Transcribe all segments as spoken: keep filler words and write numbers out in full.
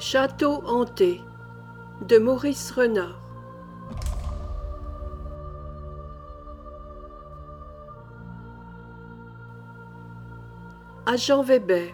Château hanté de Maurice Renard. À Jean Weber.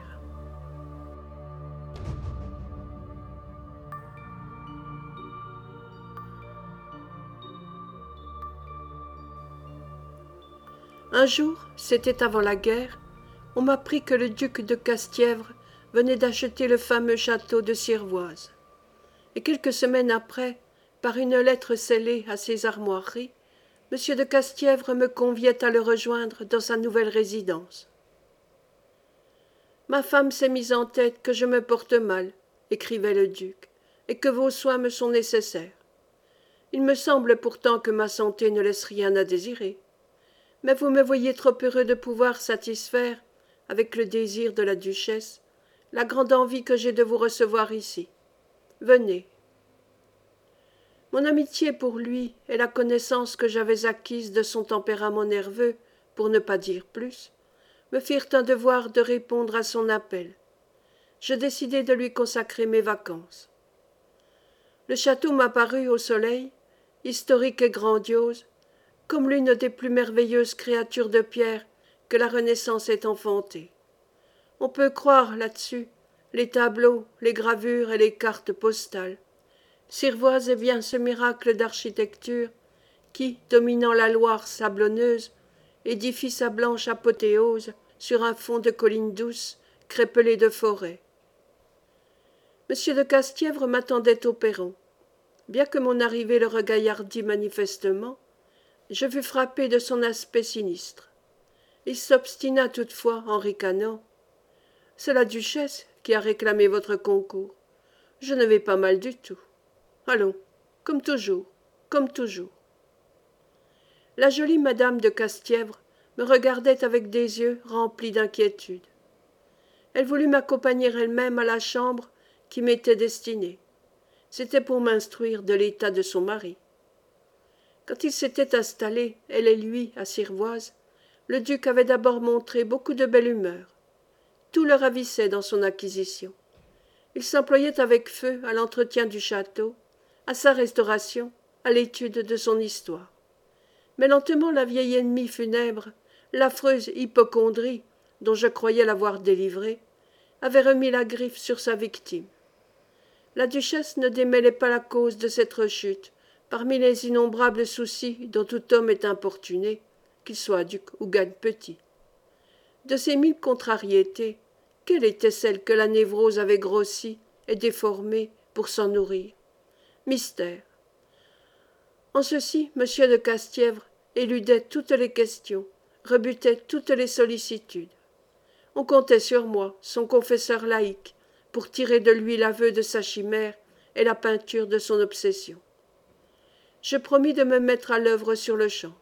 Un jour, c'était avant la guerre, on m'apprit que le duc de Castièvre venait d'acheter le fameux château de Sirvoise. Et quelques semaines après, par une lettre scellée à ses armoiries, M. de Castièvre me conviait à le rejoindre dans sa nouvelle résidence. « Ma femme s'est mise en tête que je me porte mal, » écrivait le duc, « et que vos soins me sont nécessaires. Il me semble pourtant que ma santé ne laisse rien à désirer. Mais vous me voyez trop heureux de pouvoir satisfaire, avec le désir de la duchesse, la grande envie que j'ai de vous recevoir ici. Venez. » Mon amitié pour lui et la connaissance que j'avais acquise de son tempérament nerveux, pour ne pas dire plus, me firent un devoir de répondre à son appel. Je décidai de lui consacrer mes vacances. Le château m'apparut au soleil, historique et grandiose, comme l'une des plus merveilleuses créatures de pierre que la Renaissance ait enfantées. On peut croire là-dessus les tableaux, les gravures et les cartes postales. Sirvoise est bien ce miracle d'architecture qui, dominant la Loire sablonneuse, édifie sa blanche apothéose sur un fond de collines douces, crépelées de forêts. Monsieur de Castièvre m'attendait au perron. Bien que mon arrivée le regaillardît manifestement, je fus frappé de son aspect sinistre. Il s'obstina toutefois en ricanant. « C'est la duchesse qui a réclamé votre concours. Je ne vais pas mal du tout. Allons, comme toujours, comme toujours. » La jolie madame de Castièvre me regardait avec des yeux remplis d'inquiétude. Elle voulut m'accompagner elle-même à la chambre qui m'était destinée. C'était pour m'instruire de l'état de son mari. Quand il s'était installé, elle et lui, à Sirvoise, le duc avait d'abord montré beaucoup de belle humeur. Tout le ravissait dans son acquisition. Il s'employait avec feu à l'entretien du château, à sa restauration, à l'étude de son histoire. Mais lentement la vieille ennemie funèbre, l'affreuse hypocondrie, dont je croyais l'avoir délivrée, avait remis la griffe sur sa victime. La duchesse ne démêlait pas la cause de cette rechute, parmi les innombrables soucis dont tout homme est importuné, qu'il soit duc ou gagne petit. De ces mille contrariétés, quelle était celle que la névrose avait grossie et déformée pour s'en nourrir? Mystère. En ceci, M. de Castièvre éludait toutes les questions, rebutait toutes les sollicitudes. On comptait sur moi, son confesseur laïque, pour tirer de lui l'aveu de sa chimère et la peinture de son obsession. Je promis de me mettre à l'œuvre sur-le-champ.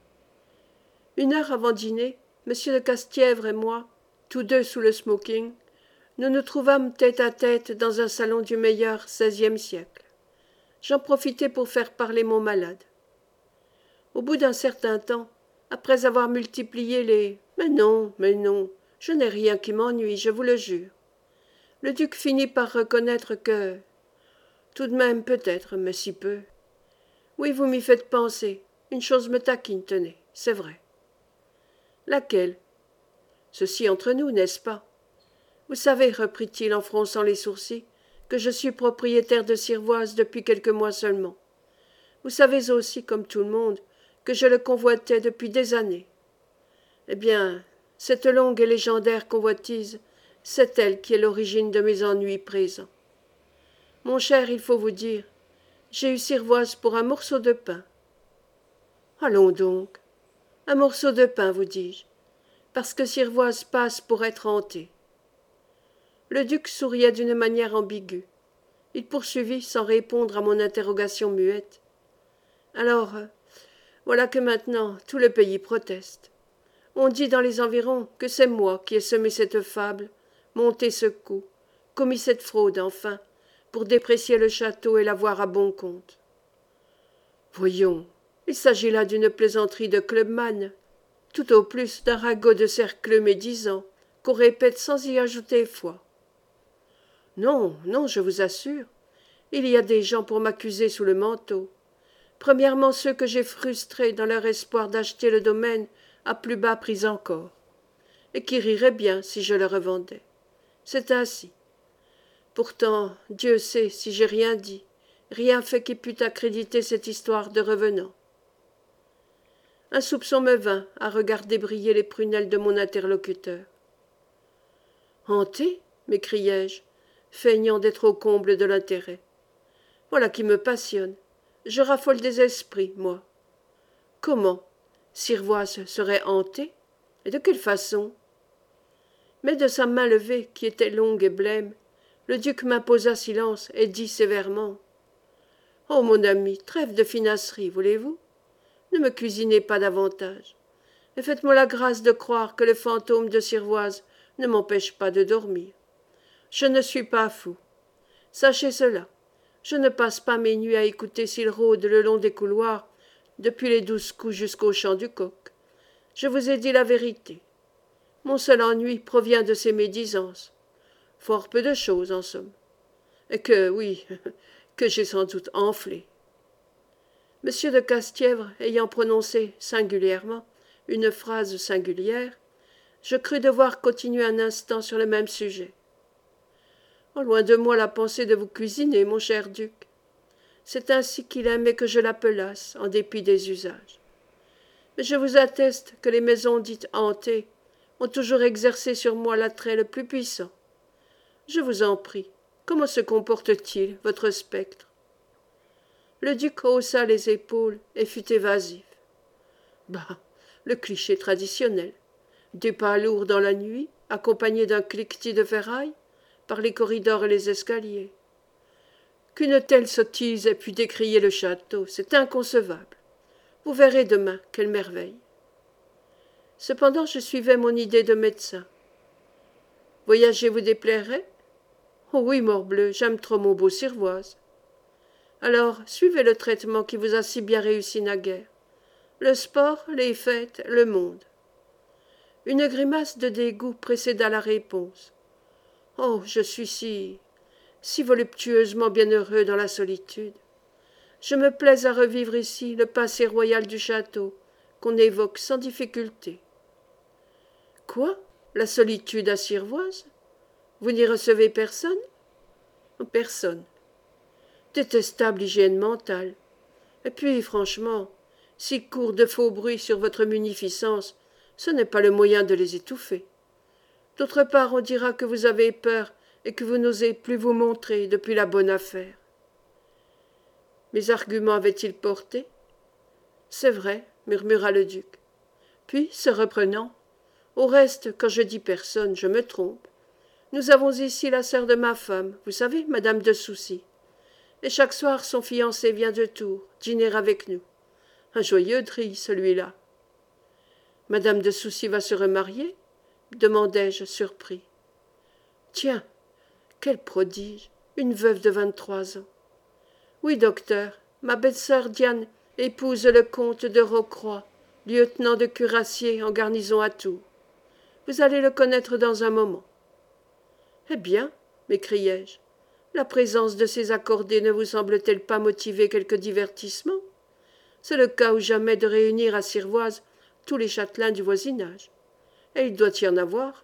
Une heure avant dîner, M. de Castièvre et moi, tous deux sous le smoking, nous nous trouvâmes tête à tête dans un salon du meilleur seizième siècle. J'en profitai pour faire parler mon malade. Au bout d'un certain temps, après avoir multiplié les « mais non, mais non, je n'ai rien qui m'ennuie, je vous le jure », le duc finit par reconnaître que « tout de même peut-être, mais si peu. Oui, vous m'y faites penser, une chose me taquine, tenez, c'est vrai. » « Laquelle ? Ceci entre nous, n'est-ce pas ? Vous savez, reprit-il en fronçant les sourcils, que je suis propriétaire de Sirvoise depuis quelques mois seulement. Vous savez aussi, comme tout le monde, que je le convoitais depuis des années. Eh bien, cette longue et légendaire convoitise, c'est elle qui est l'origine de mes ennuis présents. Mon cher, il faut vous dire, j'ai eu Sirvoise pour un morceau de pain. Allons donc. Un morceau de pain, vous dis-je, parce que Sirvoise passe pour être hantée. Le duc souriait d'une manière ambiguë. Il poursuivit sans répondre à mon interrogation muette. Alors, voilà que maintenant tout le pays proteste. On dit dans les environs que c'est moi qui ai semé cette fable, monté ce coup, commis cette fraude, enfin, pour déprécier le château et l'avoir à bon compte. Voyons, il s'agit là d'une plaisanterie de clubman, tout au plus d'un ragot de cercle médisant, qu'on répète sans y ajouter foi. Non, non, je vous assure. Il y a des gens pour m'accuser sous le manteau. Premièrement, ceux que j'ai frustrés dans leur espoir d'acheter le domaine à plus bas prix encore, et qui riraient bien si je le revendais. C'est ainsi. Pourtant, Dieu sait si j'ai rien dit, rien fait qui pût accréditer cette histoire de revenant. Un soupçon me vint à regarder briller les prunelles de mon interlocuteur. Hanté, m'écriai-je, feignant d'être au comble de l'intérêt. Voilà qui me passionne. Je raffole des esprits, moi. Comment? Sirvoise serait hantée? Et de quelle façon? Mais de sa main levée, qui était longue et blême, le duc m'imposa silence et dit sévèrement: Oh, mon ami, trêve de finasserie, voulez-vous? Ne me cuisinez pas davantage, et faites-moi la grâce de croire que le fantôme de Sirvoise ne m'empêche pas de dormir. Je ne suis pas fou. Sachez cela. Je ne passe pas mes nuits à écouter s'il rôde le long des couloirs, depuis les douze coups jusqu'au chant du coq. Je vous ai dit la vérité. Mon seul ennui provient de ces médisances. Fort peu de choses, en somme. Et que, oui, que j'ai sans doute enflé. Monsieur de Castièvre ayant prononcé singulièrement une phrase singulière, je crus devoir continuer un instant sur le même sujet. Oh, loin de moi la pensée de vous cuisiner, mon cher duc. C'est ainsi qu'il aimait que je l'appelasse, en dépit des usages. Mais je vous atteste que les maisons dites hantées ont toujours exercé sur moi l'attrait le plus puissant. Je vous en prie, comment se comporte-t-il, votre spectre? Le duc haussa les épaules et fut évasif. Bah, le cliché traditionnel. Des pas lourds dans la nuit, accompagnés d'un cliquetis de ferraille, par les corridors et les escaliers. Qu'une telle sottise ait pu décrier le château, c'est inconcevable. Vous verrez demain quelle merveille. Cependant, je suivais mon idée de médecin. Voyager vous déplairait? Oh oui, morbleu, j'aime trop mon beau Sirvoise. Alors, suivez le traitement qui vous a si bien réussi naguère. Le sport, les fêtes, le monde. Une grimace de dégoût précéda la réponse. Oh, je suis si, si voluptueusement bienheureux dans la solitude. Je me plais à revivre ici le passé royal du château, qu'on évoque sans difficulté. Quoi? La solitude à Sirvoise? Vous n'y recevez personne? Personne. Détestable hygiène mentale. Et puis, franchement, s'ils courent de faux bruits sur votre munificence, ce n'est pas le moyen de les étouffer. D'autre part, on dira que vous avez peur et que vous n'osez plus vous montrer depuis la bonne affaire. Mes arguments avaient-ils porté? C'est vrai, murmura le duc. Puis, se reprenant, au reste, quand je dis personne, je me trompe. Nous avons ici la sœur de ma femme, vous savez, madame de Soucy. Et chaque soir, son fiancé vient de Tours, dîner avec nous. Un joyeux drille, celui-là. Madame de Soucy va se remarier? Demandai-je, surpris. Tiens, quel prodige! Une veuve de vingt-trois ans. Oui, docteur, ma belle-sœur Diane épouse le comte de Rocroi, lieutenant de cuirassiers en garnison à Tours. Vous allez le connaître dans un moment. Eh bien, m'écriai-je, la présence de ces accordés ne vous semble-t-elle pas motiver quelque divertissement? C'est le cas ou jamais de réunir à Sirvoise tous les châtelains du voisinage. Et il doit y en avoir.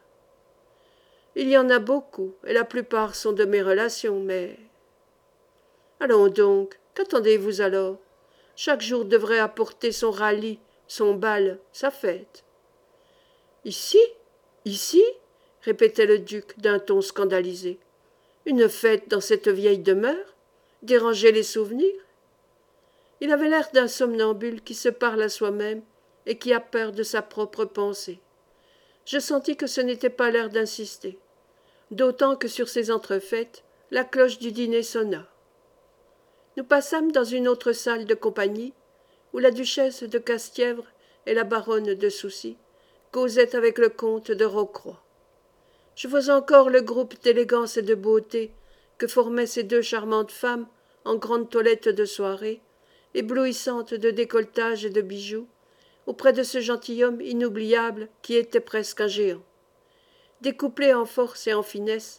Il y en a beaucoup, et la plupart sont de mes relations, mais... Allons donc, qu'attendez-vous alors? Chaque jour devrait apporter son rallye, son bal, sa fête. Ici? Ici? Répétait le duc d'un ton scandalisé. Une fête dans cette vieille demeure? Déranger les souvenirs? Il avait l'air d'un somnambule qui se parle à soi-même et qui a peur de sa propre pensée. Je sentis que ce n'était pas l'heure d'insister, d'autant que sur ces entrefaites, la cloche du dîner sonna. Nous passâmes dans une autre salle de compagnie, où la duchesse de Castièvre et la baronne de Soucy causaient avec le comte de Rocroi. Je vois encore le groupe d'élégance et de beauté que formaient ces deux charmantes femmes en grande toilette de soirée, éblouissantes de décolletage et de bijoux, auprès de ce gentilhomme inoubliable qui était presque un géant. Découplé en force et en finesse,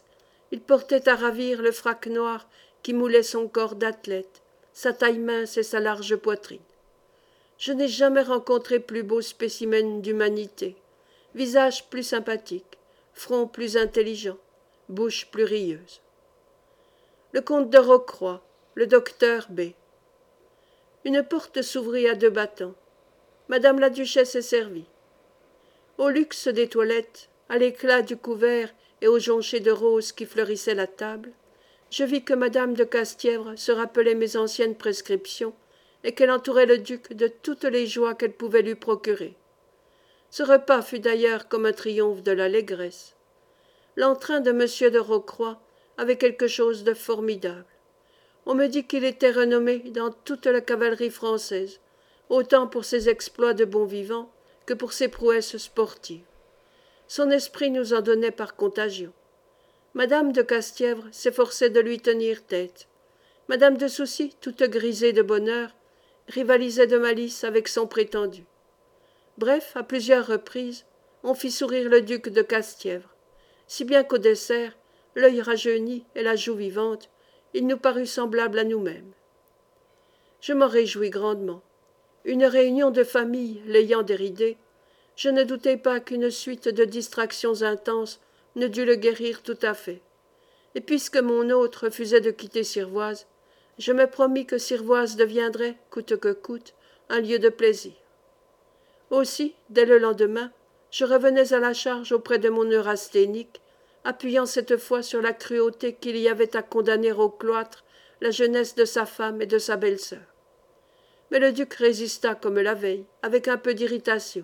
Il portait à ravir le frac noir qui moulait son corps d'athlète, sa taille mince et sa large poitrine. Je n'ai jamais rencontré plus beau spécimen d'humanité, visage plus sympathique, front plus intelligent, bouche plus rieuse. Le comte de Rocroi, le docteur B. Une porte s'ouvrit à deux battants. Madame la duchesse est servie. Au luxe des toilettes, à l'éclat du couvert et au jonché de roses qui fleurissaient la table, je vis que madame de Castièvre se rappelait mes anciennes prescriptions et qu'elle entourait le duc de toutes les joies qu'elle pouvait lui procurer. Ce repas fut d'ailleurs comme un triomphe de l'allégresse. L'entrain de monsieur de Rocroi avait quelque chose de formidable. On me dit qu'il était renommé dans toute la cavalerie française, autant pour ses exploits de bon vivant que pour ses prouesses sportives. Son esprit nous en donnait par contagion. Madame de Castièvre s'efforçait de lui tenir tête. Madame de Soucy, toute grisée de bonheur, rivalisait de malice avec son prétendu. Bref, à plusieurs reprises, on fit sourire le duc de Castièvre, si bien qu'au dessert, l'œil rajeuni et la joue vivante, il nous parut semblable à nous-mêmes. Je m'en réjouis grandement. Une réunion de famille l'ayant déridé, je ne doutais pas qu'une suite de distractions intenses ne dût le guérir tout à fait. Et puisque mon hôte refusait de quitter Sirvoise, je me promis que Sirvoise deviendrait, coûte que coûte, un lieu de plaisir. Aussi, dès le lendemain, je revenais à la charge auprès de mon neurasthénique, appuyant cette fois sur la cruauté qu'il y avait à condamner au cloître la jeunesse de sa femme et de sa belle-sœur. Mais le duc résista comme la veille, avec un peu d'irritation.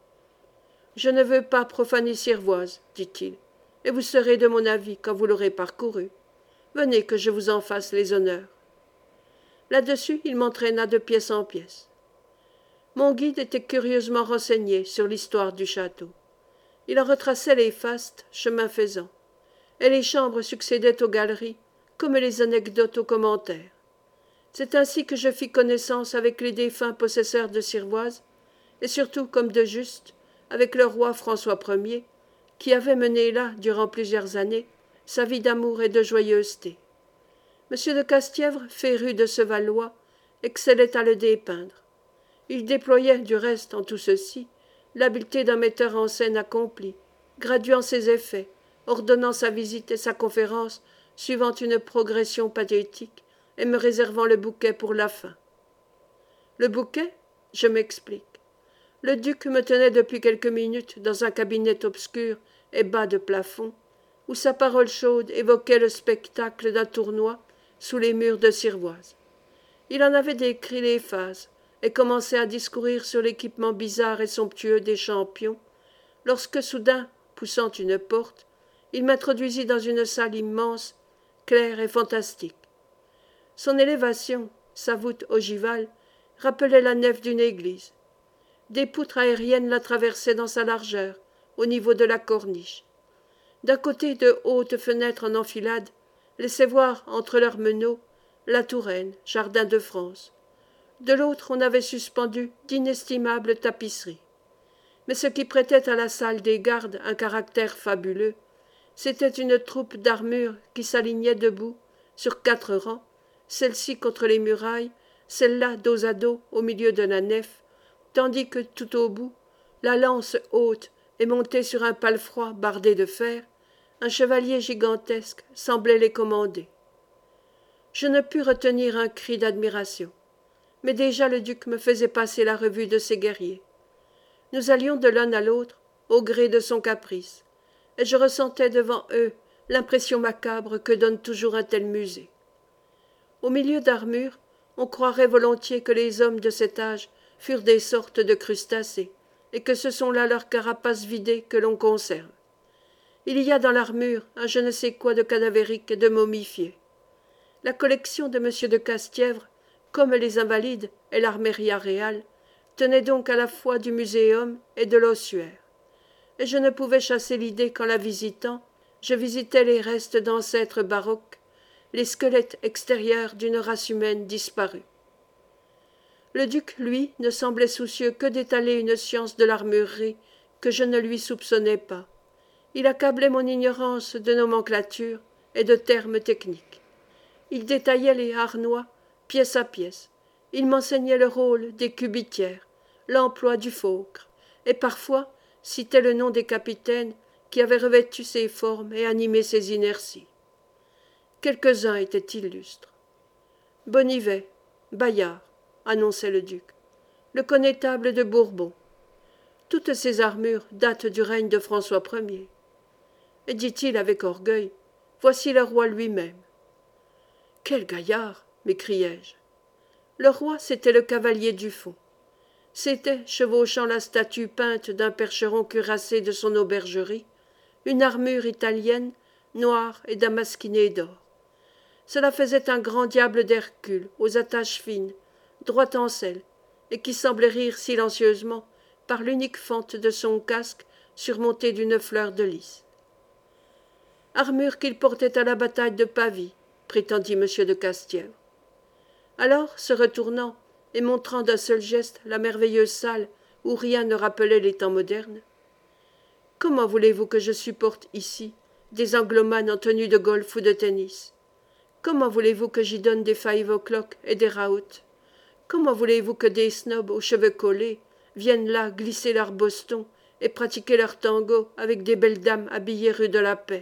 « Je ne veux pas profaner Sirvoise, dit-il, et vous serez de mon avis quand vous l'aurez parcouru. Venez que je vous en fasse les honneurs. » Là-dessus, il m'entraîna de pièce en pièce. Mon guide était curieusement renseigné sur l'histoire du château. Il en retraçait les fastes, chemin faisant, et les chambres succédaient aux galeries, comme les anecdotes aux commentaires. C'est ainsi que je fis connaissance avec les défunts possesseurs de Sirvoise, et surtout, comme de juste, avec le roi François Ier, qui avait mené là, durant plusieurs années, sa vie d'amour et de joyeuseté. Monsieur de Castièvre, féru de ce Valois, excellait à le dépeindre. Il déployait, du reste, en tout ceci, l'habileté d'un metteur en scène accompli, graduant ses effets, ordonnant sa visite et sa conférence suivant une progression pathétique et me réservant le bouquet pour la fin. Le bouquet? Je m'explique. Le duc me tenait depuis quelques minutes dans un cabinet obscur et bas de plafond, où sa parole chaude évoquait le spectacle d'un tournoi sous les murs de Sirvoise. Il en avait décrit les phases et commençait à discourir sur l'équipement bizarre et somptueux des champions, lorsque soudain, poussant une porte, il m'introduisit dans une salle immense, claire et fantastique. Son élévation, sa voûte ogivale, rappelait la nef d'une église. Des poutres aériennes la traversaient dans sa largeur, au niveau de la corniche. D'un côté, de hautes fenêtres en enfilade laissaient voir, entre leurs meneaux, la Touraine, jardin de France. De l'autre, on avait suspendu d'inestimables tapisseries. Mais ce qui prêtait à la salle des gardes un caractère fabuleux, c'était une troupe d'armures qui s'alignait debout, sur quatre rangs, celle-ci contre les murailles, celle-là dos à dos au milieu de la nef, tandis que tout au bout, la lance haute et montée sur un palefroid bardé de fer, un chevalier gigantesque semblait les commander. Je ne pus retenir un cri d'admiration, mais déjà le duc me faisait passer la revue de ses guerriers. Nous allions de l'un à l'autre, au gré de son caprice, et je ressentais devant eux l'impression macabre que donne toujours un tel musée. Au milieu d'armures, on croirait volontiers que les hommes de cet âge furent des sortes de crustacés, et que ce sont là leurs carapaces vidées que l'on conserve. Il y a dans l'armure un je ne sais quoi de cadavérique et de momifié. La collection de monsieur de Castièvre, comme les Invalides et l'Armeria Real, tenait donc à la fois du muséum et de l'ossuaire. Et je ne pouvais chasser l'idée qu'en la visitant, je visitais les restes d'ancêtres baroques, les squelettes extérieurs d'une race humaine disparue. Le duc, lui, ne semblait soucieux que d'étaler une science de l'armurerie que je ne lui soupçonnais pas. Il accablait mon ignorance de nomenclature et de termes techniques. Il détaillait les harnois pièce à pièce. Il m'enseignait le rôle des cubitières, l'emploi du faucre, et parfois citait le nom des capitaines qui avaient revêtu ses formes et animé ses inerties. Quelques-uns étaient illustres. Bonnivet, Bayard, annonçait le duc, le connétable de Bourbon. Toutes ces armures datent du règne de François Ier. Et dit-il avec orgueil, voici le roi lui-même. Quel gaillard, m'écriai-je. Le roi, c'était le cavalier du fond. C'était, chevauchant la statue peinte d'un percheron cuirassé de son aubergerie, une armure italienne, noire et damasquinée d'or. Cela faisait un grand diable d'Hercule, aux attaches fines, droit en selle, et qui semblait rire silencieusement par l'unique fente de son casque surmonté d'une fleur de lys. Armure qu'il portait à la bataille de Pavie, prétendit M. de Castièvre. Alors, se retournant et montrant d'un seul geste la merveilleuse salle où rien ne rappelait les temps modernes, « Comment voulez-vous que je supporte ici des anglomanes en tenue de golf ou de tennis? Comment voulez-vous que j'y donne des five o'clock et des routs? Comment voulez-vous que des snobs aux cheveux collés viennent là glisser leur boston et pratiquer leur tango avec des belles dames habillées rue de la Paix? »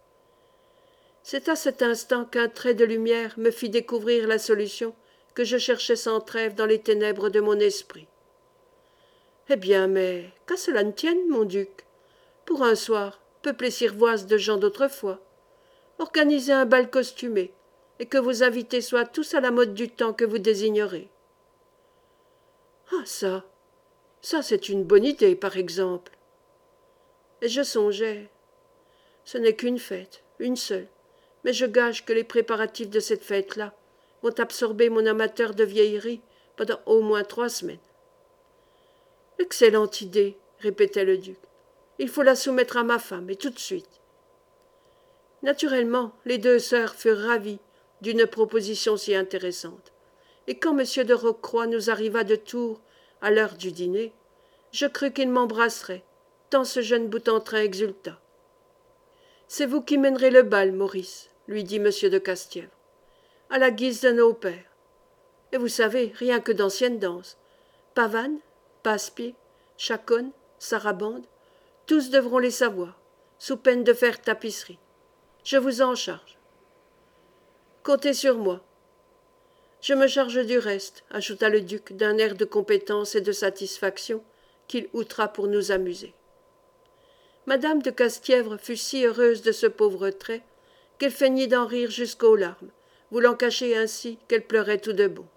C'est à cet instant qu'un trait de lumière me fit découvrir la solution que je cherchais sans trêve dans les ténèbres de mon esprit. Eh bien, mais qu'à cela ne tienne, mon duc, pour un soir, peuplé Sirvoise de gens d'autrefois, organisez un bal costumé, et que vos invités soient tous à la mode du temps que vous désignerez. Ah, ça, ça c'est une bonne idée, par exemple. Et je songeais, ce n'est qu'une fête, une seule, mais je gage que les préparatifs de cette fête-là vont absorber mon amateur de vieillerie pendant au moins trois semaines. Excellente idée, répétait le duc. Il faut la soumettre à ma femme, et tout de suite. Naturellement, les deux sœurs furent ravies d'une proposition si intéressante, et quand M. de Rocroi nous arriva de Tours à l'heure du dîner, je crus qu'il m'embrasserait, tant ce jeune bout en train exulta. « C'est vous qui mènerez le bal, Maurice, » lui dit M. de Castièvre, « à la guise d'un opère. Et vous savez, rien que d'anciennes danses. Pavane, passe-pied, chaconne, sarabande, tous devront les savoir, sous peine de faire tapisserie. Je vous en charge. » « Comptez sur moi. »« Je me charge du reste, » ajouta le duc d'un air de compétence et de satisfaction qu'il outra pour nous amuser. Madame de Castièvre fut si heureuse de ce pauvre trait qu'elle feignit d'en rire jusqu'aux larmes, voulant cacher ainsi qu'elle pleurait tout de bon.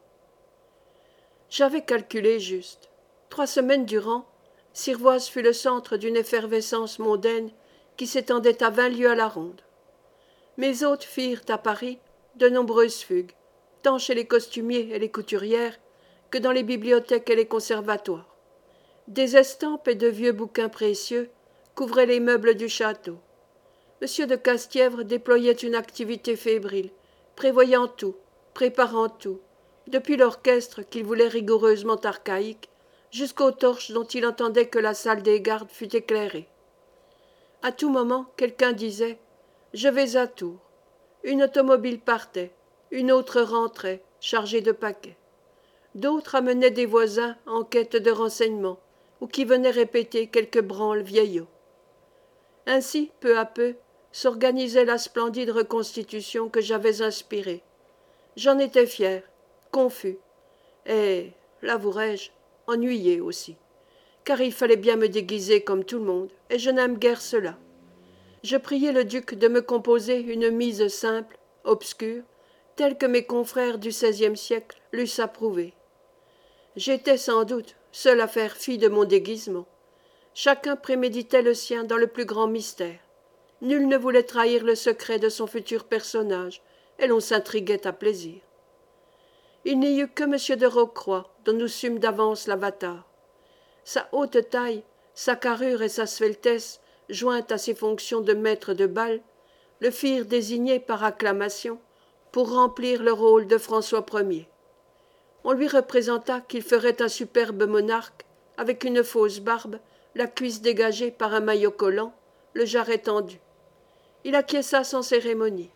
J'avais calculé juste. Trois semaines durant, Sirvoise fut le centre d'une effervescence mondaine qui s'étendait à vingt lieues à la ronde. Mes hôtes firent à Paris de nombreuses fugues, tant chez les costumiers et les couturières que dans les bibliothèques et les conservatoires. Des estampes et de vieux bouquins précieux couvraient les meubles du château. M. de Castièvre déployait une activité fébrile, prévoyant tout, préparant tout, depuis l'orchestre qu'il voulait rigoureusement archaïque, jusqu'aux torches dont il entendait que la salle des gardes fût éclairée. À tout moment, quelqu'un disait « Je vais à Tours ». Une automobile partait, une autre rentrait, chargée de paquets. D'autres amenaient des voisins en quête de renseignements, ou qui venaient répéter quelques branles vieillots. Ainsi, peu à peu, s'organisait la splendide reconstitution que j'avais inspirée. J'en étais fier, confus, et, l'avouerai-je, ennuyé aussi, car il fallait bien me déguiser comme tout le monde, et je n'aime guère cela. Je priai le duc de me composer une mise simple, obscure, telle que mes confrères du seizième siècle l'eussent approuvée. J'étais sans doute seul à faire fi de mon déguisement. Chacun préméditait le sien dans le plus grand mystère. Nul ne voulait trahir le secret de son futur personnage, et l'on s'intriguait à plaisir. Il n'y eut que M. de Rocroi, dont nous sûmes d'avance l'avatar. Sa haute taille, sa carrure et sa sveltesse, jointes à ses fonctions de maître de bal, le firent désigner par acclamation pour remplir le rôle de François Ier. On lui représenta qu'il ferait un superbe monarque, avec une fausse barbe, la cuisse dégagée par un maillot collant, le jarret tendu. Il acquiesça sans cérémonie,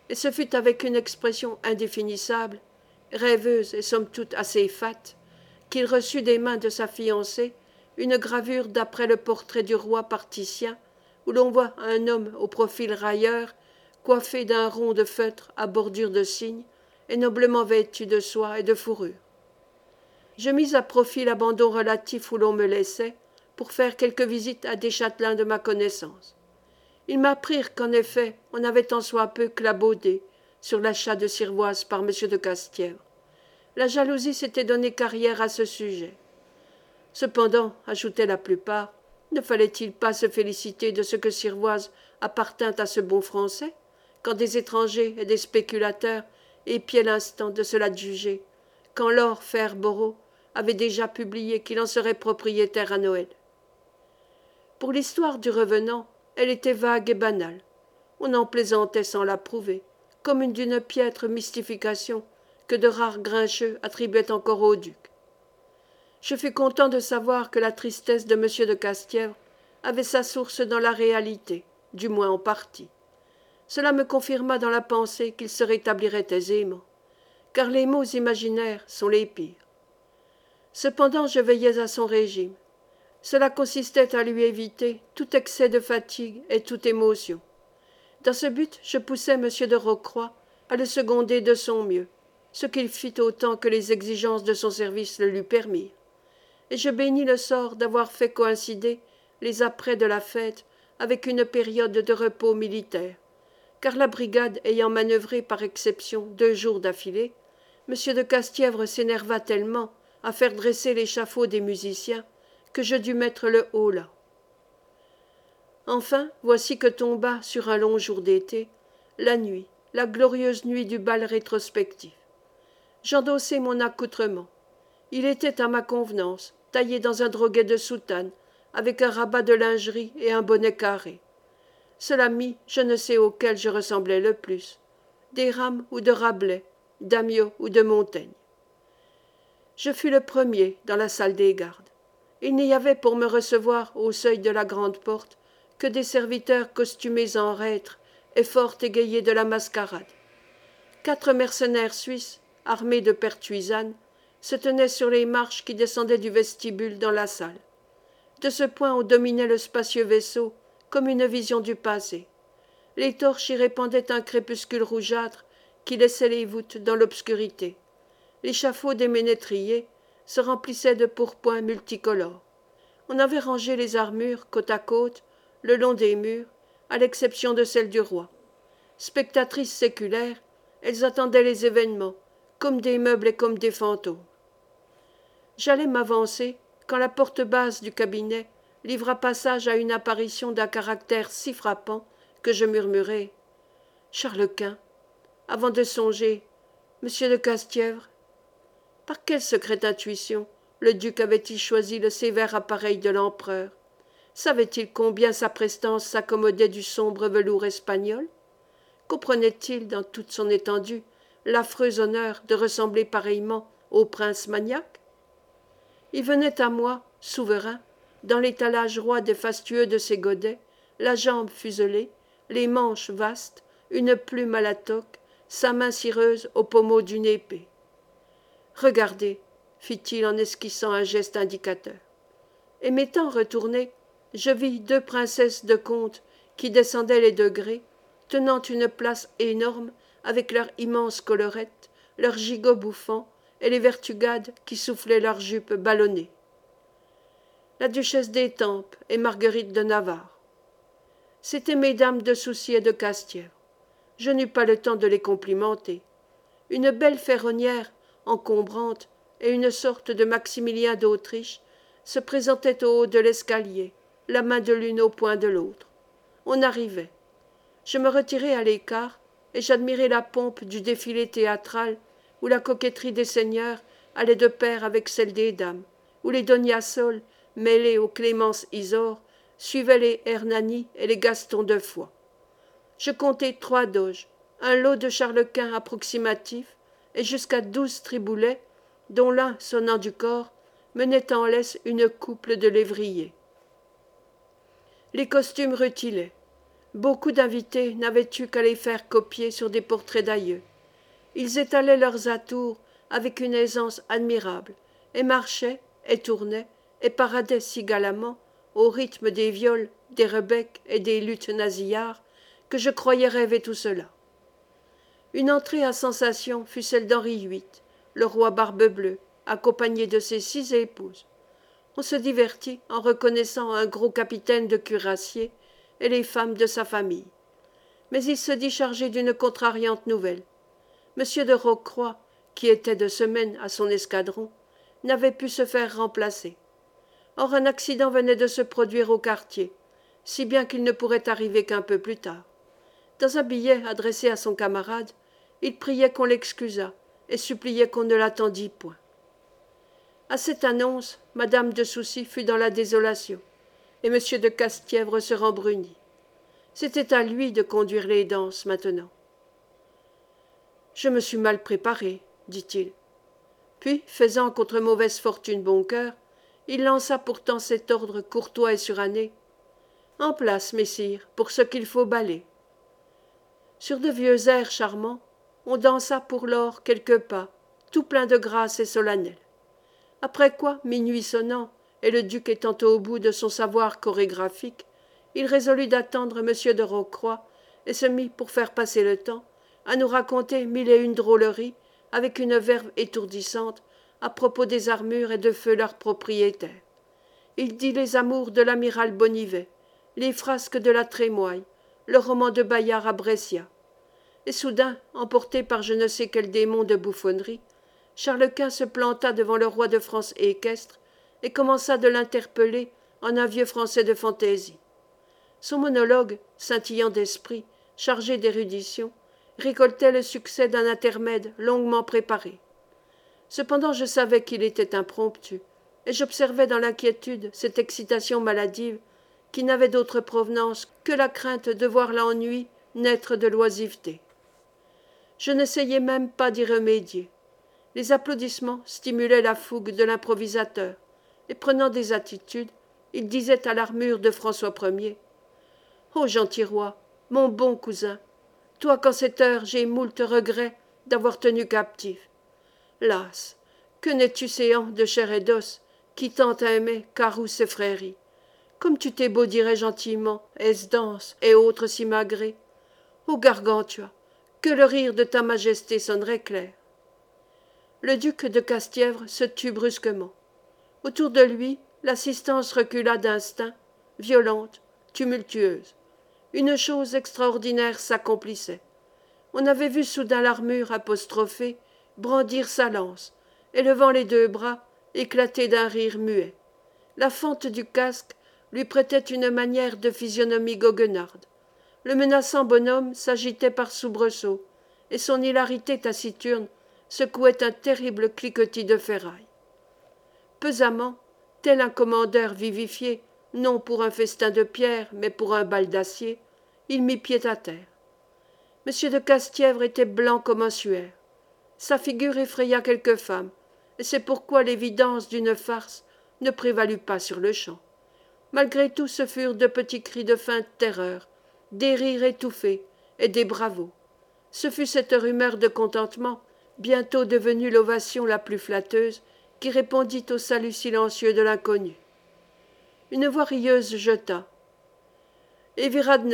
et ce fut avec une expression indéfinissable, rêveuse et somme toute assez fat, qu'il reçut des mains de sa fiancée une gravure d'après le portrait du roi Particien, où l'on voit un homme au profil railleur, coiffé d'un rond de feutre à bordure de cygne, et noblement vêtu de soie et de fourrure. Je mis à profit l'abandon relatif où l'on me laissait, pour faire quelques visites à des châtelains de ma connaissance. Ils m'apprirent qu'en effet on avait tant soit peu clabaudé sur l'achat de Sirvoise par M de Castièvre. La jalousie s'était donné carrière à ce sujet. Cependant, ajoutaient la plupart, ne fallait-il pas se féliciter de ce que Sirvoise appartint à ce bon Français, quand des étrangers et des spéculateurs épiaient l'instant de se l'adjuger, quand Lord Fairborrough avait déjà publié qu'il en serait propriétaire à Noël. Pour l'histoire du revenant, elle était vague et banale. On en plaisantait sans l'approuver, comme une d'une piètre mystification que de rares grincheux attribuaient encore au duc. Je fus content de savoir que la tristesse de M de Castièvre avait sa source dans la réalité, du moins en partie. Cela me confirma dans la pensée qu'il se rétablirait aisément, car les maux imaginaires sont les pires. Cependant je veillais à son régime. Cela consistait à lui éviter tout excès de fatigue et toute émotion. Dans ce but, je poussai M de Rocroi à le seconder de son mieux, ce qu'il fit autant que les exigences de son service le lui permirent. Et je bénis le sort d'avoir fait coïncider les apprêts de la fête avec une période de repos militaire, car la brigade ayant manœuvré par exception deux jours d'affilée, M de Castièvre s'énerva tellement à faire dresser l'échafaud des musiciens que je dus mettre le holà. Enfin, voici que tomba, sur un long jour d'été, la nuit, la glorieuse nuit du bal rétrospectif. J'endossai mon accoutrement. Il était à ma convenance, taillé dans un droguet de soutane, avec un rabat de lingerie et un bonnet carré. Cela mit, je ne sais auquel je ressemblais le plus, des Rames ou de Rabelais, d'Amiot ou de Montaigne. Je fus le premier dans la salle des gardes. Il n'y avait pour me recevoir au seuil de la grande porte que des serviteurs costumés en reîtres et fort égayés de la mascarade. Quatre mercenaires suisses, armés de pertuisanes, se tenaient sur les marches qui descendaient du vestibule dans la salle. De ce point on dominait le spacieux vaisseau comme une vision du passé. Les torches y répandaient un crépuscule rougeâtre qui laissait les voûtes dans l'obscurité. L'échafaud des ménétriers se remplissait de pourpoints multicolores. On avait rangé les armures côte à côte, le long des murs, à l'exception de celle du roi. Spectatrices séculaires, elles attendaient les événements, comme des meubles et comme des fantômes. J'allais m'avancer quand la porte basse du cabinet livra passage à une apparition d'un caractère si frappant que je murmurai « Charles-Quint », avant de songer « Monsieur de Castièvre ». Par quelle secrète intuition le duc avait-il choisi le sévère appareil de l'empereur? Savait-il combien sa prestance s'accommodait du sombre velours espagnol? Comprenait-il dans toute son étendue l'affreux honneur de ressembler pareillement au prince maniaque? Il venait à moi, souverain, dans l'étalage roi des fastueux de ses godets, la jambe fuselée, les manches vastes, une plume à la toque, sa main cireuse au pommeau d'une épée. « Regardez, fit-il en esquissant un geste indicateur. Et m'étant retourné, je vis deux princesses de comte qui descendaient les degrés, tenant une place énorme avec leurs immenses collerettes, leurs gigots bouffants et les vertugades qui soufflaient leurs jupes ballonnées. La duchesse d'Étampes et Marguerite de Navarre. C'étaient mesdames de Soucy et de Castièvre. Je n'eus pas le temps de les complimenter. Une belle ferronnière, encombrante, et une sorte de Maximilien d'Autriche se présentaient au haut de l'escalier, la main de l'une au poing de l'autre. On arrivait. Je me retirai à l'écart et j'admirai la pompe du défilé théâtral où la coquetterie des seigneurs allait de pair avec celle des dames, où les Donia Sol, mêlées aux Clémence Isaure, suivaient les Hernani et les Gaston de Foix. Je comptai trois doges, un lot de charlequins approximatifs et jusqu'à douze triboulets, dont l'un, sonnant du corps, menait en laisse une couple de lévriers. Les costumes rutilaient. Beaucoup d'invités n'avaient eu qu'à les faire copier sur des portraits d'aïeux. Ils étalaient leurs atours avec une aisance admirable, et marchaient, et tournaient, et paradaient si galamment, au rythme des viols, des rebecques et des luttes nasillards, que je croyais rêver tout cela. Une entrée à sensation fut celle d'Henri huit, le roi Barbe-Bleue, accompagné de ses six épouses. On se divertit en reconnaissant un gros capitaine de cuirassiers et les femmes de sa famille. Mais il se dit chargé d'une contrariante nouvelle. Monsieur de Rocroi, qui était de semaine à son escadron, n'avait pu se faire remplacer. Or un accident venait de se produire au quartier, si bien qu'il ne pourrait arriver qu'un peu plus tard. Dans un billet adressé à son camarade, il priait qu'on l'excusât et suppliait qu'on ne l'attendît point. À cette annonce, madame de Soucy fut dans la désolation, et monsieur de Castièvre se rembrunit. C'était à lui de conduire les danses maintenant. « Je me suis mal préparé, dit-il. Puis, faisant contre mauvaise fortune bon cœur, il lança pourtant cet ordre courtois et suranné. « En place, messire, pour ce qu'il faut baller. » Sur de vieux airs charmants, on dansa pour lors quelques pas, tout plein de grâce et solennels. Après quoi, minuit sonnant, et le duc étant au bout de son savoir chorégraphique, il résolut d'attendre monsieur de Rocroi et se mit, pour faire passer le temps, à nous raconter mille et une drôleries, avec une verve étourdissante, à propos des armures et de feu leurs propriétaires. Il dit les amours de l'amiral Bonnivet, les frasques de la Trémoille, le roman de Bayard à Brescia. Et soudain, emporté par je ne sais quel démon de bouffonnerie, Charles Quint se planta devant le roi de France équestre et commença de l'interpeller en un vieux français de fantaisie. Son monologue, scintillant d'esprit, chargé d'érudition, récoltait le succès d'un intermède longuement préparé. Cependant je savais qu'il était impromptu, et j'observais dans l'inquiétude cette excitation maladive qui n'avait d'autre provenance que la crainte de voir l'ennui naître de l'oisiveté. Je n'essayai même pas d'y remédier. Les applaudissements stimulaient la fougue de l'improvisateur, et prenant des attitudes, il disait à l'armure de François Ier. « Ô gentil roi, mon bon cousin, toi qu'en cette heure j'ai moult regrets d'avoir tenu captif. Las, que n'es-tu séant de chair et d'os, qui tant aimait Carousse et Fréry. Comme tu t'es beau dirais gentiment, Esdance et autres si magrés. Ô Gargantua, que le rire de ta majesté sonnerait clair. » Le duc de Castièvre se tut brusquement. Autour de lui, l'assistance recula d'instinct, violente, tumultueuse. Une chose extraordinaire s'accomplissait. On avait vu soudain l'armure apostrophée brandir sa lance, et levant les deux bras, éclater d'un rire muet. La fente du casque lui prêtait une manière de physionomie goguenarde. Le menaçant bonhomme s'agitait par soubresauts, et son hilarité taciturne secouait un terrible cliquetis de ferraille. Pesamment, tel un commandeur vivifié, non pour un festin de pierre, mais pour un bal d'acier, il mit pied à terre. Monsieur de Castièvre était blanc comme un suaire. Sa figure effraya quelques femmes, et c'est pourquoi l'évidence d'une farce ne prévalut pas sur le champ. Malgré tout, ce furent de petits cris de feinte terreur, des rires étouffés et des bravos. Ce fut cette rumeur de contentement, bientôt devenue l'ovation la plus flatteuse, qui répondit au salut silencieux de l'inconnu. Une voix rieuse jeta. « Eviradnos !»«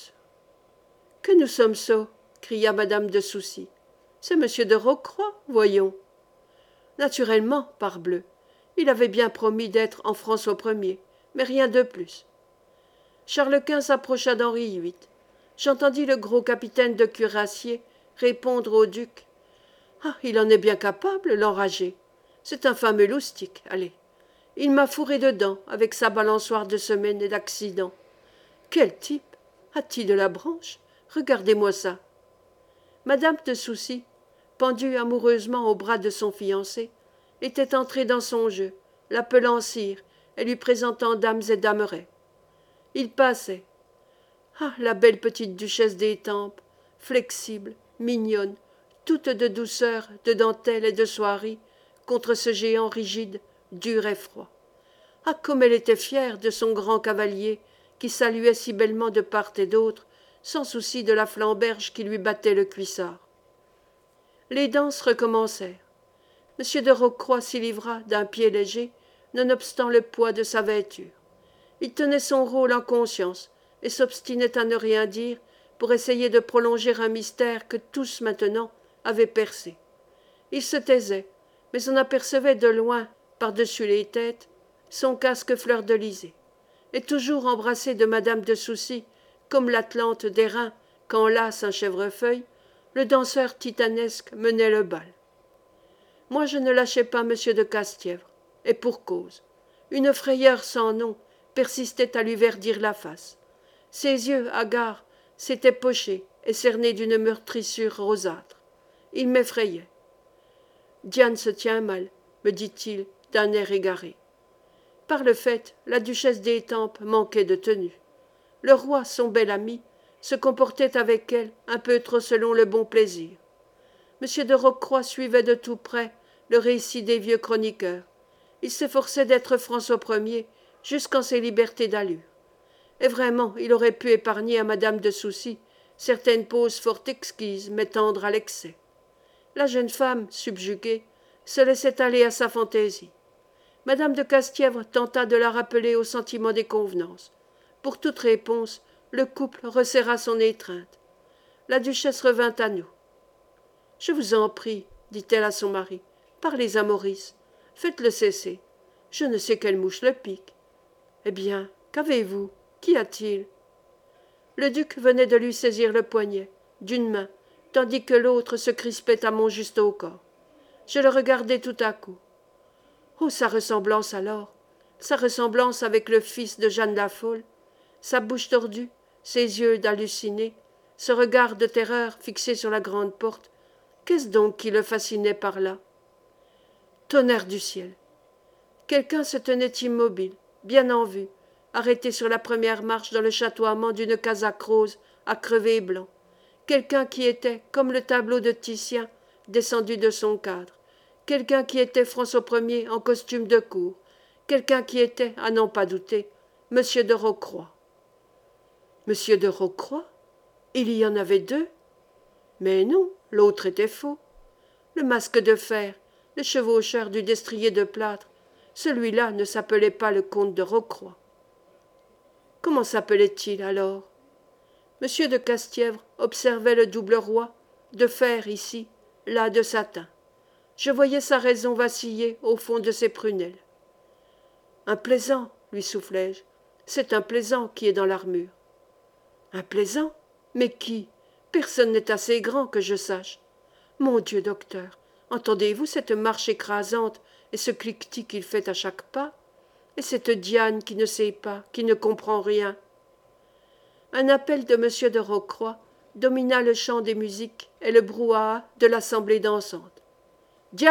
Que nous sommes sots !» cria madame de Soucy. « C'est monsieur de Rocroi, voyons. » Naturellement, parbleu. Il avait bien promis d'être en François Ier, mais rien de plus. Charles Quint s'approcha d'Henri huit. J'entendis le gros capitaine de cuirassiers répondre au duc. « Ah, il en est bien capable, l'enragé. C'est un fameux loustic, allez. Il m'a fourré dedans, avec sa balançoire de semaine et d'accident. Quel type! A-t-il de la branche? Regardez-moi ça. » Madame de Soucy, pendue amoureusement au bras de son fiancé, était entrée dans son jeu, l'appelant sire et lui présentant dames et damerets. Il passait. Ah, la belle petite duchesse d'Étampes, flexible, mignonne, toute de douceur, de dentelle et de soierie, contre ce géant rigide, dur et froid. Ah, comme elle était fière de son grand cavalier, qui saluait si bellement de part et d'autre, sans souci de la flamberge qui lui battait le cuissard. Les danses recommencèrent. M. de Rocroi s'y livra d'un pied léger, nonobstant le poids de sa vêture. Il tenait son rôle en conscience et s'obstinait à ne rien dire pour essayer de prolonger un mystère que tous maintenant avaient percé. Il se taisait, mais on apercevait de loin, par-dessus les têtes, son casque fleur-de-lysée, et toujours embrassé de madame de Soucy, comme l'Atlante d'airain quand lasse un chèvrefeuille, le danseur titanesque menait le bal. Moi je ne lâchais pas M. de Castièvre, et pour cause. Une frayeur sans nom persistait à lui verdir la face. Ses yeux, hagards, s'étaient pochés et cernés d'une meurtrissure rosâtre. Il m'effrayait. Diane se tient mal, me dit-il d'un air égaré. Par le fait, la duchesse d'Étampes manquait de tenue. Le roi, son bel ami, se comportait avec elle un peu trop selon le bon plaisir. M. de Rocroi suivait de tout près le récit des vieux chroniqueurs. Il s'efforçait d'être François Ier jusqu'en ses libertés d'allure. Et vraiment, il aurait pu épargner à madame de Soucy certaines poses fort exquises, mais tendres à l'excès. La jeune femme, subjuguée, se laissait aller à sa fantaisie. Madame de Castièvre tenta de la rappeler au sentiment des convenances. Pour toute réponse, le couple resserra son étreinte. La duchesse revint à nous. « Je vous en prie, dit-elle à son mari, parlez à Maurice, faites-le cesser. Je ne sais quelle mouche le pique. Eh bien, qu'avez-vous? Qu'y a-t-il » Le duc venait de lui saisir le poignet, d'une main, tandis que l'autre se crispait à mon juste au corps. Je le regardai tout à coup. Oh, sa ressemblance alors, sa ressemblance avec le fils de Jeanne la Folle, sa bouche tordue, ses yeux d'halluciné, ce regard de terreur fixé sur la grande porte, qu'est-ce donc qui le fascinait par là? Tonnerre du ciel! Quelqu'un se tenait immobile, bien en vue, arrêté sur la première marche dans le chatoiement d'une casaque rose à crevés blancs. Quelqu'un qui était, comme le tableau de Titien, descendu de son cadre. Quelqu'un qui était François Ier en costume de cour. Quelqu'un qui était, à n'en pas douter, M. de Rocroi. M. de Rocroi? Il y en avait deux? Mais non, l'autre était faux. Le masque de fer, le chevaucheur du destrier de plâtre, celui-là ne s'appelait pas le comte de Rocroi. Comment s'appelait-il alors? M. de Castièvre observait le double roi, de fer ici, là de satin. Je voyais sa raison vaciller au fond de ses prunelles. Un plaisant, lui soufflai-je, c'est un plaisant qui est dans l'armure. Un plaisant? Mais qui? Personne n'est assez grand que je sache. Mon Dieu, docteur, entendez-vous cette marche écrasante et ce cliquetis qu'il fait à chaque pas? Et cette Diane qui ne sait pas, qui ne comprend rien? Un appel de M. de Rocroi domina le chant des musiques et le brouhaha de l'assemblée dansante. « Diane !»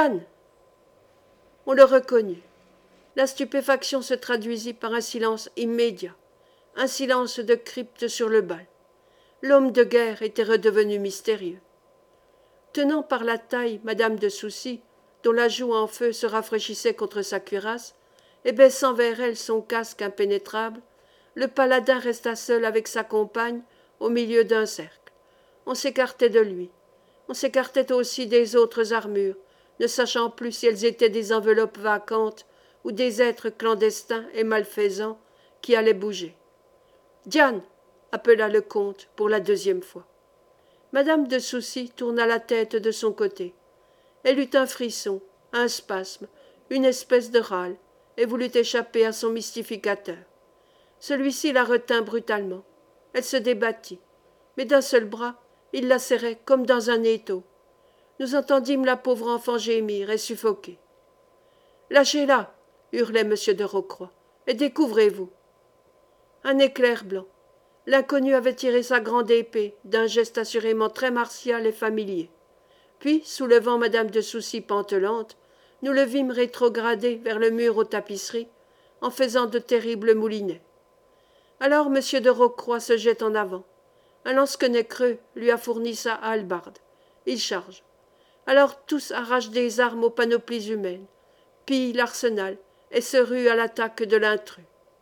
On le reconnut. La stupéfaction se traduisit par un silence immédiat, un silence de crypte sur le bal. L'homme de guerre était redevenu mystérieux. Tenant par la taille madame de Soucy, dont la joue en feu se rafraîchissait contre sa cuirasse, et baissant vers elle son casque impénétrable, le paladin resta seul avec sa compagne au milieu d'un cercle. On s'écartait de lui. On s'écartait aussi des autres armures, ne sachant plus si elles étaient des enveloppes vacantes ou des êtres clandestins et malfaisants qui allaient bouger. « Diane !» appela le comte pour la deuxième fois. Madame de Soucy tourna la tête de son côté. Elle eut un frisson, un spasme, une espèce de râle, et voulut échapper à son mystificateur. Celui-ci la retint brutalement. Elle se débattit, mais d'un seul bras, il la serrait comme dans un étau. Nous entendîmes la pauvre enfant gémir et suffoquer. « Lâchez-la !» hurlait M. de Rocroi, « et découvrez-vous !» Un éclair blanc. L'inconnu avait tiré sa grande épée d'un geste assurément très martial et familier. Puis, soulevant madame de Soucy pantelante, nous le vîmes rétrograder vers le mur aux tapisseries, en faisant de terribles moulinets. Alors M. de Rocroi se jette en avant. Un lansquenet creux lui a fourni sa hallebarde. Il charge. Alors tous arrachent des armes aux panoplies humaines, pillent l'arsenal et se ruent à l'attaque de l'intrus.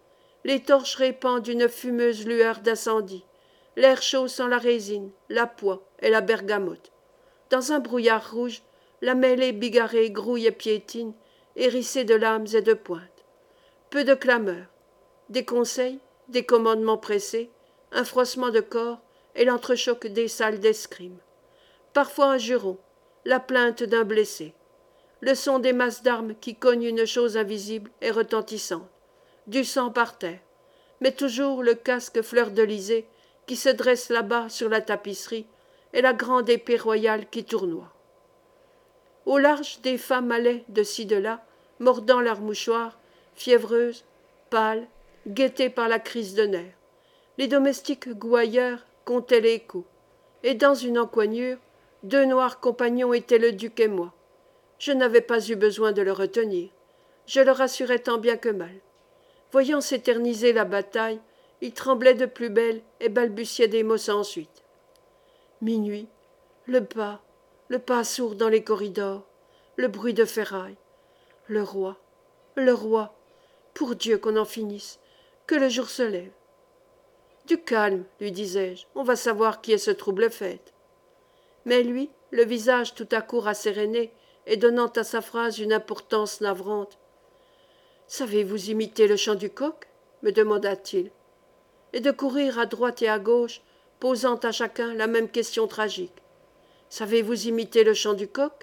Les torches répandent une fumeuse lueur d'incendie. L'air chaud sent la résine, la poix et la bergamote. Dans un brouillard rouge, la mêlée bigarrée grouille et piétine, hérissée de lames et de pointes. Peu de clameurs. Des conseils, des commandements pressés, un froissement de corps et l'entrechoc des salles d'escrime. Parfois un juron, la plainte d'un blessé. Le son des masses d'armes qui cognent une chose invisible et retentissante. Du sang par terre, mais toujours le casque fleur-de-lysée qui se dresse là-bas sur la tapisserie et la grande épée royale qui tournoie. Au large, des femmes allaient de ci de là, mordant leurs mouchoirs, fiévreuses, pâles, guettées par la crise de nerfs. Les domestiques gouailleurs comptaient les coups, et dans une encoignure, deux noirs compagnons étaient le duc et moi. Je n'avais pas eu besoin de le retenir. Je le rassurais tant bien que mal. Voyant s'éterniser la bataille, il tremblait de plus belle et balbutiait des mots sans suite. Minuit, le pas, le pas sourd dans les corridors, le bruit de ferraille. Le roi, le roi, pour Dieu qu'on en finisse, que le jour se lève. Du calme, lui disais-je, on va savoir qui est ce trouble-fête. Mais lui, le visage tout à coup rasséréné et donnant à sa phrase une importance navrante. Savez-vous imiter le chant du coq me demanda-t-il, et de courir à droite et à gauche, posant à chacun la même question tragique. Savez-vous imiter le chant du coq?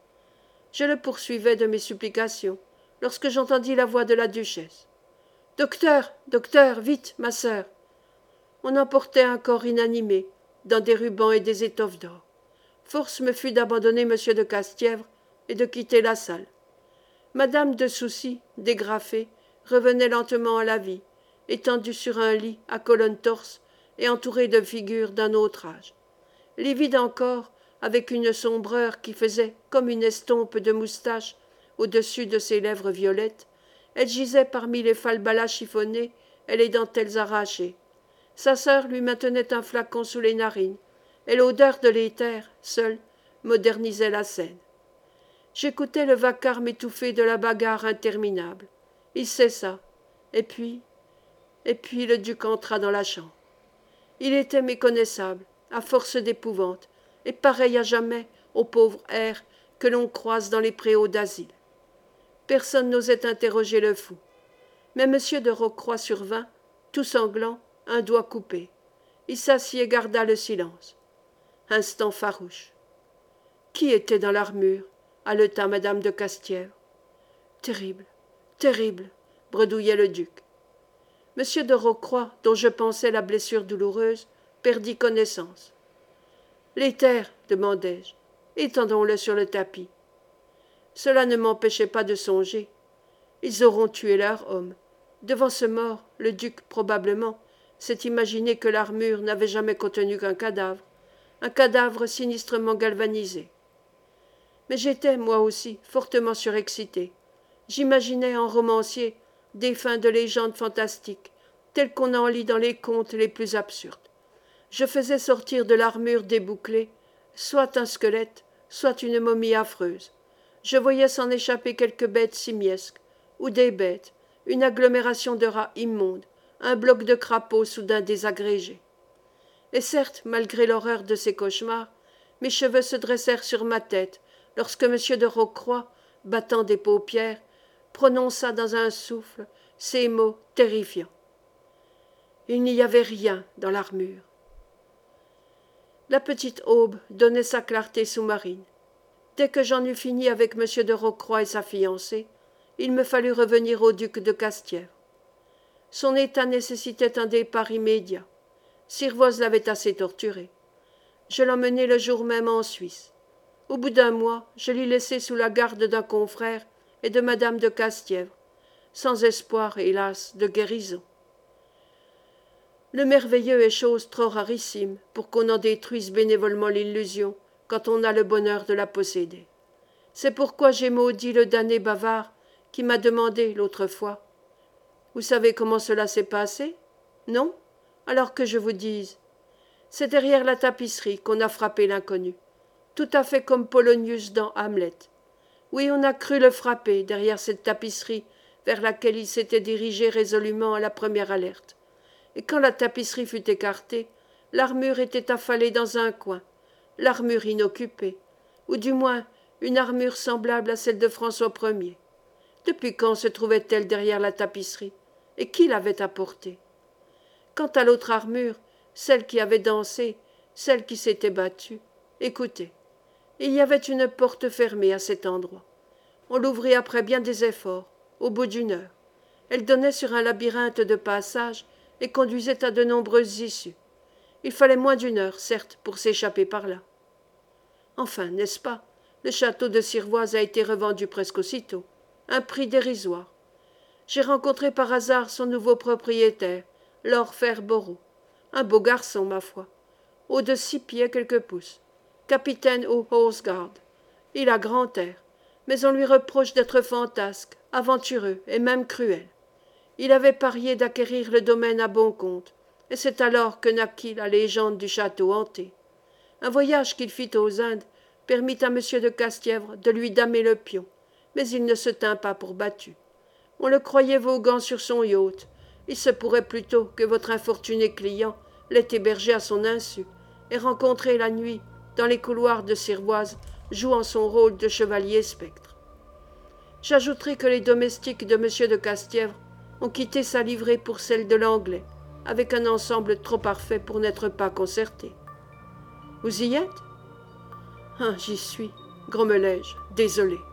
Je le poursuivais de mes supplications, lorsque j'entendis la voix de la duchesse. Docteur, docteur, vite, ma sœur. On emportait un corps inanimé, dans des rubans et des étoffes d'or. Force me fut d'abandonner monsieur de Castièvre et de quitter la salle. Madame de Soucy, dégrafée, revenait lentement à la vie, étendue sur un lit à colonnes torses et entourée de figures d'un autre âge. Livide encore, avec une sombreur qui faisait comme une estompe de moustache au-dessus de ses lèvres violettes, elle gisait parmi les falbalas chiffonnés et les dentelles arrachées. Sa sœur lui maintenait un flacon sous les narines, et l'odeur de l'éther, seule, modernisait la scène. J'écoutais le vacarme étouffé de la bagarre interminable. Il cessa, et puis, et puis le duc entra dans la chambre. Il était méconnaissable, à force d'épouvante, et pareil à jamais au pauvre air que l'on croise dans les préaux d'asile. Personne n'osait interroger le fou. Mais M. de Rocroi survint, tout sanglant, un doigt coupé. Il s'assit et garda le silence. Instant farouche. Qui était dans l'armure? Haleta madame de Castièvre. Terrible, terrible, bredouillait le duc. M. de Rocroi, dont je pensais la blessure douloureuse, perdit connaissance. L'éther, demandai-je, étendons-le sur le tapis. Cela ne m'empêchait pas de songer. Ils auront tué leur homme. Devant ce mort, le duc, probablement, s'est imaginé que l'armure n'avait jamais contenu qu'un cadavre, un cadavre sinistrement galvanisé. Mais j'étais, moi aussi, fortement surexcité. J'imaginais en romancier des fins de légendes fantastiques, telles qu'on en lit dans les contes les plus absurdes. Je faisais sortir de l'armure débouclée, soit un squelette, soit une momie affreuse. Je voyais s'en échapper quelques bêtes simiesques, ou des bêtes, une agglomération de rats immondes, un bloc de crapauds soudain désagrégés. Et certes, malgré l'horreur de ces cauchemars, mes cheveux se dressèrent sur ma tête lorsque M. de Rocroi, battant des paupières, prononça dans un souffle ces mots terrifiants. Il n'y avait rien dans l'armure. La petite aube donnait sa clarté sous-marine. Dès que j'en eus fini avec M. de Rocroi et sa fiancée, il me fallut revenir au duc de Castièvre. Son état nécessitait un départ immédiat. Sirvoise l'avait assez torturé. Je l'emmenai le jour même en Suisse. Au bout d'un mois, je l'y laissai sous la garde d'un confrère et de madame de Castièvre, sans espoir, hélas, de guérison. Le merveilleux est chose trop rarissime pour qu'on en détruise bénévolement l'illusion quand on a le bonheur de la posséder. C'est pourquoi j'ai maudit le damné bavard qui m'a demandé l'autre fois. Vous savez comment cela s'est passé? Non? Alors que je vous dise. C'est derrière la tapisserie qu'on a frappé l'inconnu, tout à fait comme Polonius dans Hamlet. Oui, on a cru le frapper derrière cette tapisserie vers laquelle il s'était dirigé résolument à la première alerte, et quand la tapisserie fut écartée, l'armure était affalée dans un coin, l'armure inoccupée, ou du moins une armure semblable à celle de François Ier. Depuis quand se trouvait-elle derrière la tapisserie, et qui l'avait apportée? Quant à l'autre armure, celle qui avait dansé, celle qui s'était battue, écoutez, il y avait une porte fermée à cet endroit. On l'ouvrit après bien des efforts, au bout d'une heure. Elle donnait sur un labyrinthe de passages et conduisait à de nombreuses issues. Il fallait moins d'une heure, certes, pour s'échapper par là. Enfin, n'est-ce pas, le château de Sirvoise a été revendu presque aussitôt, un prix dérisoire. J'ai rencontré par hasard son nouveau propriétaire, Lord Fairborrough, un beau garçon, ma foi, haut de six pieds quelques pouces, capitaine au Horse Guard. Il a grand air, mais on lui reproche d'être fantasque, aventureux et même cruel. Il avait parié d'acquérir le domaine à bon compte, et c'est alors que naquit la légende du château hanté. Un voyage qu'il fit aux Indes permit à M. de Castièvre de lui damer le pion, mais il ne se tint pas pour battu. On le croyait voguant sur son yacht. Il se pourrait plutôt que votre infortuné client l'ait hébergé à son insu et rencontré la nuit dans les couloirs de Sirvoise jouant son rôle de chevalier spectre. J'ajouterai que les domestiques de M. de Castièvre ont quitté sa livrée pour celle de l'Anglais, avec un ensemble trop parfait pour n'être pas concerté. Vous y êtes? Ah, j'y suis, grommelai-je, désolé.